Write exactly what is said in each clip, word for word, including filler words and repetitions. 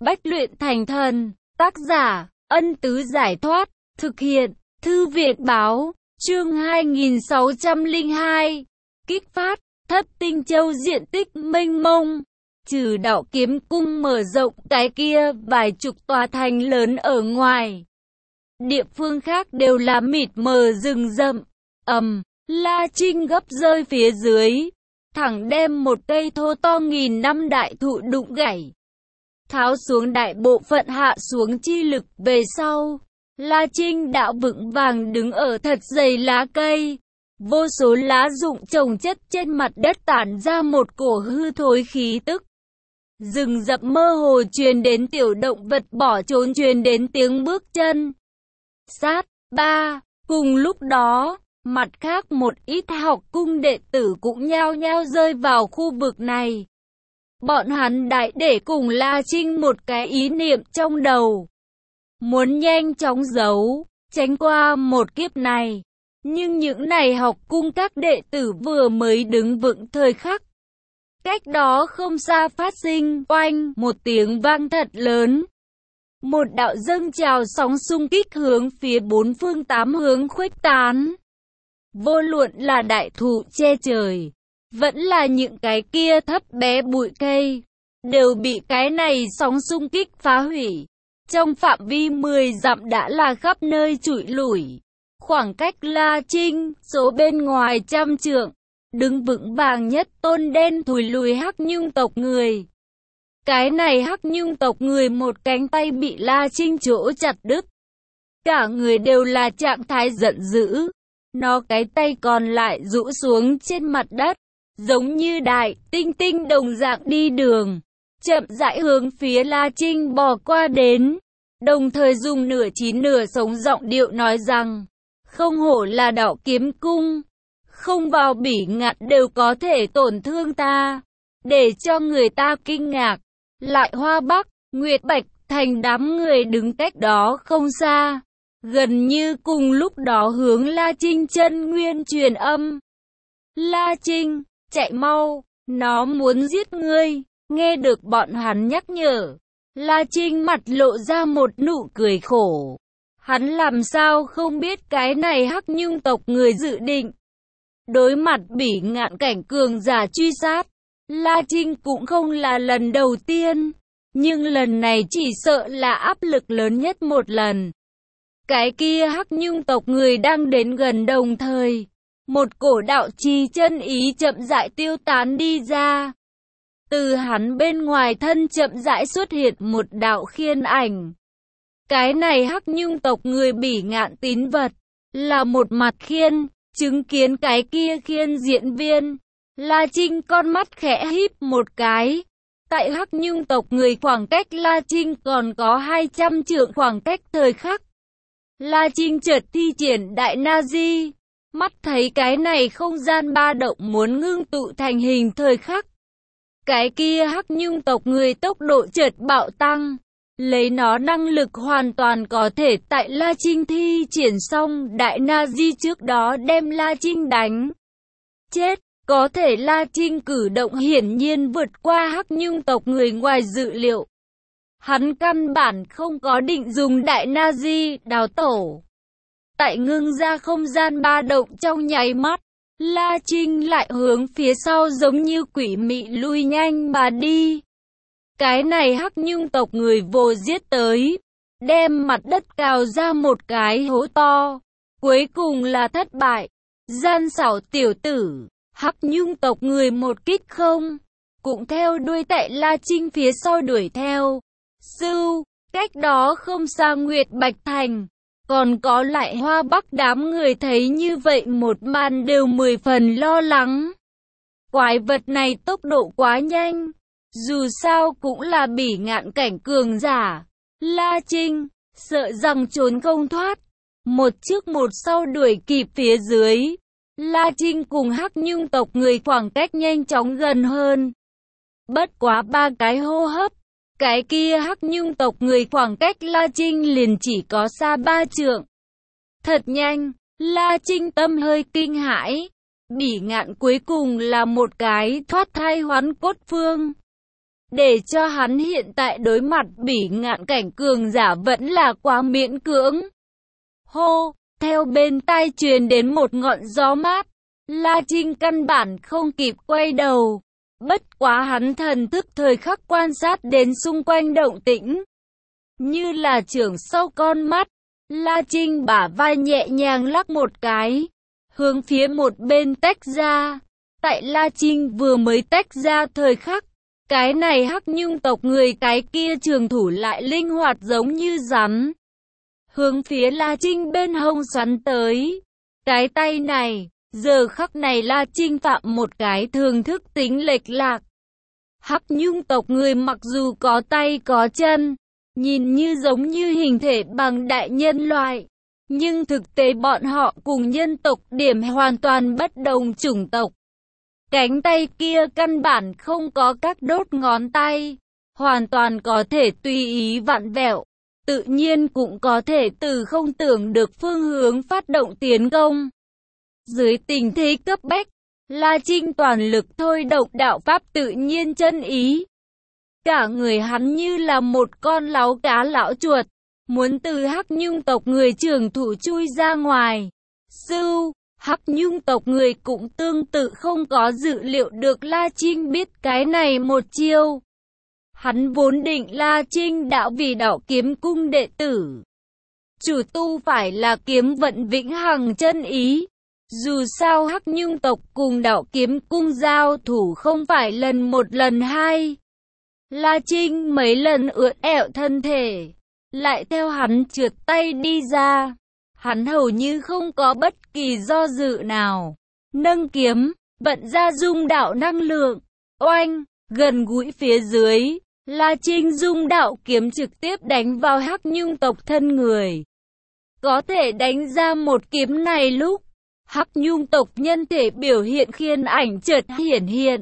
Bách luyện thành thần. Tác giả, Ân Tứ Giải Thoát. Thực hiện, Thư viện Báo. Chương hai nghìn sáu trăm lẻ hai. Kích phát, Thất Tinh Châu diện tích mênh mông. Trừ Đạo Kiếm Cung mở rộng cái kia vài chục tòa thành lớn ở ngoài, địa phương khác đều là mịt mờ rừng rậm. Ầm, La Trinh gấp rơi phía dưới, thẳng đem một cây thô to nghìn năm đại thụ đụng gãy, tháo xuống đại bộ phận hạ xuống chi lực về sau. La Trinh đã vững vàng đứng ở thật dày lá cây, vô số lá rụng chồng chất trên mặt đất tản ra một cổ hư thối khí tức. Rừng rậm mơ hồ truyền đến tiểu động vật bỏ trốn, truyền đến tiếng bước chân. Sát, ba, cùng lúc đó, mặt khác một ít học cung đệ tử cũng nhao nhao rơi vào khu vực này. Bọn hắn đại để cùng La Trinh một cái ý niệm trong đầu, muốn nhanh chóng giấu, tránh qua một kiếp này. Nhưng những này học cung các đệ tử vừa mới đứng vững thời khắc, cách đó không xa phát sinh oanh một tiếng vang thật lớn. Một đạo dâng trào sóng xung kích hướng phía bốn phương tám hướng khuếch tán. Vô luận là đại thụ che trời, vẫn là những cái kia thấp bé bụi cây, đều bị cái này sóng xung kích phá hủy. Trong phạm vi mười dặm đã là khắp nơi trụi lủi. Khoảng cách La Trinh, số bên ngoài trăm trượng, đứng vững vàng nhất tôn đen thùi lùi hắc nhung tộc người. Cái này hắc nhung tộc người một cánh tay bị La Trinh chỗ chặt đứt. Cả người đều là trạng thái giận dữ. Nó cái tay còn lại rũ xuống trên mặt đất, giống như đại tinh tinh đồng dạng đi đường, chậm rãi hướng phía La Trinh bò qua đến. Đồng thời dùng nửa chín nửa sống giọng điệu nói rằng, không hổ là Đạo Kiếm Cung, không vào bỉ ngạn đều có thể tổn thương ta. Để cho người ta kinh ngạc, lại Hoa Bắc, Nguyệt Bạch thành đám người đứng cách đó không xa, gần như cùng lúc đó hướng La Trinh chân nguyên truyền âm. La Trinh, chạy mau, nó muốn giết ngươi. Nghe được bọn hắn nhắc nhở, La Trinh mặt lộ ra một nụ cười khổ. Hắn làm sao không biết cái này hắc nhung tộc người dự định đối mặt bỉ ngạn cảnh cường giả truy sát. La Trinh cũng không là lần đầu tiên, nhưng lần này chỉ sợ là áp lực lớn nhất một lần. Cái kia hắc nhung tộc người đang đến gần, đồng thời một cổ đạo trì chân ý chậm rãi tiêu tán đi ra. Từ hắn bên ngoài thân chậm rãi xuất hiện một đạo khiên ảnh. Cái này hắc nhung tộc người bỉ ngạn tín vật, là một mặt khiên. Chứng kiến cái kia khiên diễn viên, La Trinh con mắt khẽ híp một cái. Tại hắc nhung tộc người khoảng cách La Trinh còn có hai trăm trượng khoảng cách thời khắc, La Trinh chợt thi triển Đại Na Di. Mắt thấy cái này không gian ba động muốn ngưng tụ thành hình thời khắc, cái kia hắc nhung tộc người tốc độ chợt bạo tăng. Lấy nó năng lực hoàn toàn có thể tại La Trinh thi triển xong Đại Na Di trước đó đem La Trinh đánh chết. Có thể La Trinh cử động hiển nhiên vượt qua hắc nhung tộc người ngoài dự liệu. Hắn căn bản không có định dùng Đại Na Di đào tổ. Tại ngưng ra không gian ba động trong nháy mắt, La Trinh lại hướng phía sau giống như quỷ mị lui nhanh mà đi. Cái này hắc nhung tộc người vồ giết tới, đem mặt đất cào ra một cái hố to, cuối cùng là thất bại. Gian xảo tiểu tử, hắc nhung tộc người một kích không, cũng theo đuôi tại La Trinh phía sau đuổi theo. Sưu, cách đó không xa Nguyệt Bạch Thành, còn có lại Hoa Bắc đám người thấy như vậy một màn đều mười phần lo lắng. Quái vật này tốc độ quá nhanh. Dù sao cũng là bỉ ngạn cảnh cường giả, La Trinh sợ rằng trốn không thoát. Một trước một sau đuổi kịp phía dưới, La Trinh cùng hắc nhung tộc người khoảng cách nhanh chóng gần hơn. Bất quá ba cái hô hấp, cái kia hắc nhung tộc người khoảng cách La Trinh liền chỉ có xa ba trượng. Thật nhanh, La Trinh tâm hơi kinh hãi. Bỉ ngạn cuối cùng là một cái thoát thai hoán cốt phương. để cho hắn hiện tại đối mặt bỉ ngạn cảnh cường giả vẫn là quá miễn cưỡng. Hô, theo bên tai truyền đến một ngọn gió mát, La Trinh căn bản không kịp quay đầu. Bất quá hắn thần thức thời khắc quan sát đến xung quanh động tĩnh. Như là trưởng sau con mắt, La Trinh bả vai nhẹ nhàng lắc một cái, hướng phía một bên tách ra. Tại La Trinh vừa mới tách ra thời khắc, cái này Hắc Nhung tộc người cái kia trường thủ lại linh hoạt giống như rắn, hướng phía La Trinh bên hông xoắn tới. Cái tay này, giờ khắc này La Trinh phạm một cái thường thức tính lệch lạc. Hắc Nhung tộc người mặc dù có tay có chân, nhìn như giống như hình thể bằng đại nhân loại, nhưng thực tế bọn họ cùng nhân tộc điểm hoàn toàn bất đồng chủng tộc. Cánh tay kia căn bản không có các đốt ngón tay, hoàn toàn có thể tùy ý vặn vẹo, tự nhiên cũng có thể từ không tưởng được phương hướng phát động tiến công. Dưới tình thế cấp bách, La Trinh toàn lực thôi động đạo pháp tự nhiên chân ý. Cả người hắn như là một con láu cá lão chuột, muốn từ Hắc Nhung tộc người trưởng thủ chui ra ngoài. Sưu, Hắc Nhung tộc người cũng tương tự không có dự liệu được La Trinh biết cái này một chiêu. Hắn vốn định La Trinh đạo vì đạo kiếm cung đệ tử, chủ tu phải là kiếm vận vĩnh hằng chân ý. Dù sao Hắc Nhung tộc cùng đạo kiếm cung giao thủ không phải lần một lần hai. La Trinh mấy lần ưỡn ẹo thân thể, lại theo hắn trượt tay đi ra. Hắn hầu như không có bất kỳ do dự nào, nâng kiếm, vận ra dung đạo năng lượng, oanh, gần gũi phía dưới, La Trinh dung đạo kiếm trực tiếp đánh vào Hắc Nhung tộc thân người. Có thể đánh ra một kiếm này lúc, Hắc Nhung tộc nhân thể biểu hiện khiên ảnh chợt hiển hiện.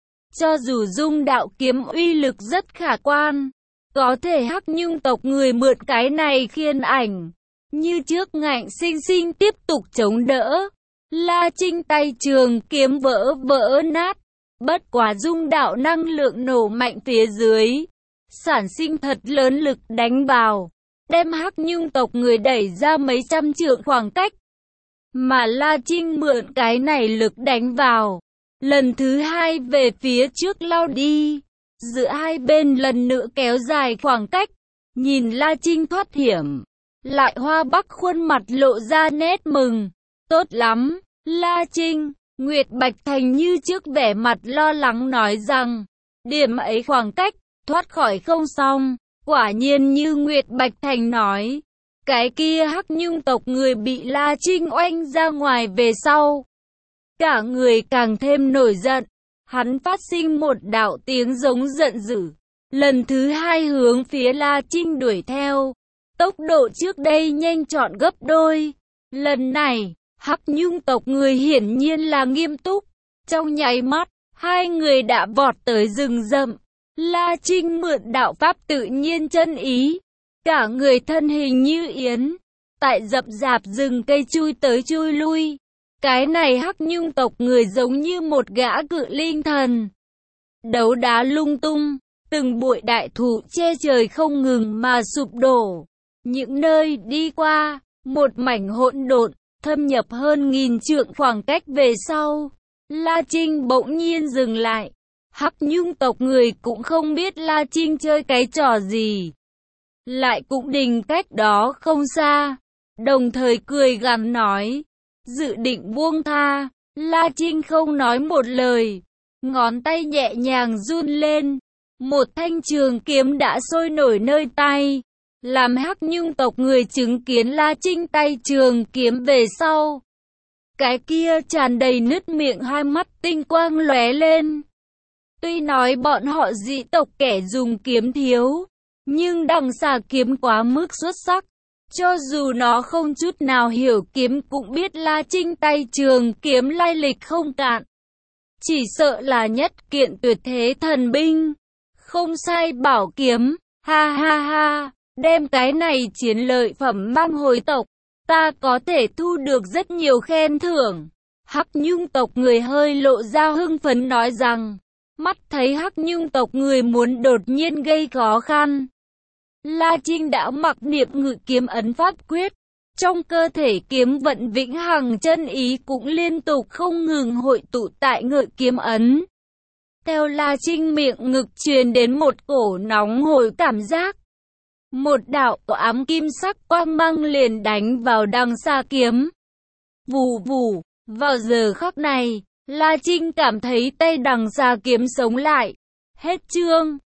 Cho dù dung đạo kiếm uy lực rất khả quan, có thể Hắc Nhung tộc người mượn cái này khiên ảnh, như trước ngạnh sinh sinh tiếp tục chống đỡ. La Trinh tay trường kiếm vỡ vỡ nát, bất quá dung đạo năng lượng nổ mạnh phía dưới, sản sinh thật lớn lực đánh vào, đem Hắc Nhung tộc người đẩy ra mấy trăm trượng khoảng cách. Mà La Trinh mượn cái này lực đánh vào, lần thứ hai về phía trước lao đi, giữa hai bên lần nữa kéo dài khoảng cách. Nhìn La Trinh thoát hiểm, lại Hoa Bắc khuôn mặt lộ ra nét mừng. Tốt lắm, La Trinh. Nguyệt Bạch Thành như trước vẻ mặt lo lắng nói rằng, điểm ấy khoảng cách, thoát khỏi không xong. Quả nhiên như Nguyệt Bạch Thành nói, cái kia Hắc Nhung tộc người bị La Trinh oanh ra ngoài về sau, cả người càng thêm nổi giận. Hắn phát sinh một đạo tiếng giống giận dữ, lần thứ hai hướng phía La Trinh đuổi theo, tốc độ trước đây nhanh trọn gấp đôi. Lần này, Hắc Nhung tộc người hiển nhiên là nghiêm túc. Trong nháy mắt, hai người đã vọt tới rừng rậm. La Trinh mượn đạo pháp tự nhiên chân ý, cả người thân hình như yến, tại rậm rạp rừng cây chui tới chui lui. Cái này Hắc Nhung tộc người giống như một gã cự linh thần, đấu đá lung tung, từng bụi đại thụ che trời không ngừng mà sụp đổ. Những nơi đi qua, một mảnh hỗn độn, thâm nhập hơn nghìn trượng khoảng cách về sau, La Trinh bỗng nhiên dừng lại. Hắc Nhung tộc người cũng không biết La Trinh chơi cái trò gì, lại cũng đình cách đó không xa, đồng thời cười gằn nói, dự định buông tha. La Trinh không nói một lời, ngón tay nhẹ nhàng run lên, một thanh trường kiếm đã sôi nổi nơi tay. Làm Hắc Nhung tộc người chứng kiến La Trinh tay trường kiếm về sau, cái kia tràn đầy nứt miệng hai mắt tinh quang lóe lên. Tuy nói bọn họ dị tộc kẻ dùng kiếm thiếu, nhưng đằng xà kiếm quá mức xuất sắc. Cho dù nó không chút nào hiểu kiếm cũng biết La Trinh tay trường kiếm lai lịch không cạn. Chỉ sợ là nhất kiện tuyệt thế thần binh, không sai bảo kiếm. Ha ha ha, đem cái này chiến lợi phẩm mang hồi tộc, ta có thể thu được rất nhiều khen thưởng. Hắc Nhung tộc người hơi lộ ra hưng phấn nói rằng, Mắt thấy Hắc Nhung tộc người muốn đột nhiên gây khó khăn, La Trinh đã mặc niệm ngự kiếm ấn pháp quyết. Trong cơ thể kiếm vận vĩnh hằng chân ý cũng liên tục không ngừng hội tụ tại ngự kiếm ấn. Theo La Trinh miệng ngực truyền đến một cổ nóng hổi cảm giác. Một đạo ám kim sắc quang mang liền đánh vào đằng xa kiếm. Vù vù, vào giờ khắc này, La Trinh cảm thấy tay đằng xa kiếm sống lại. Hết chương.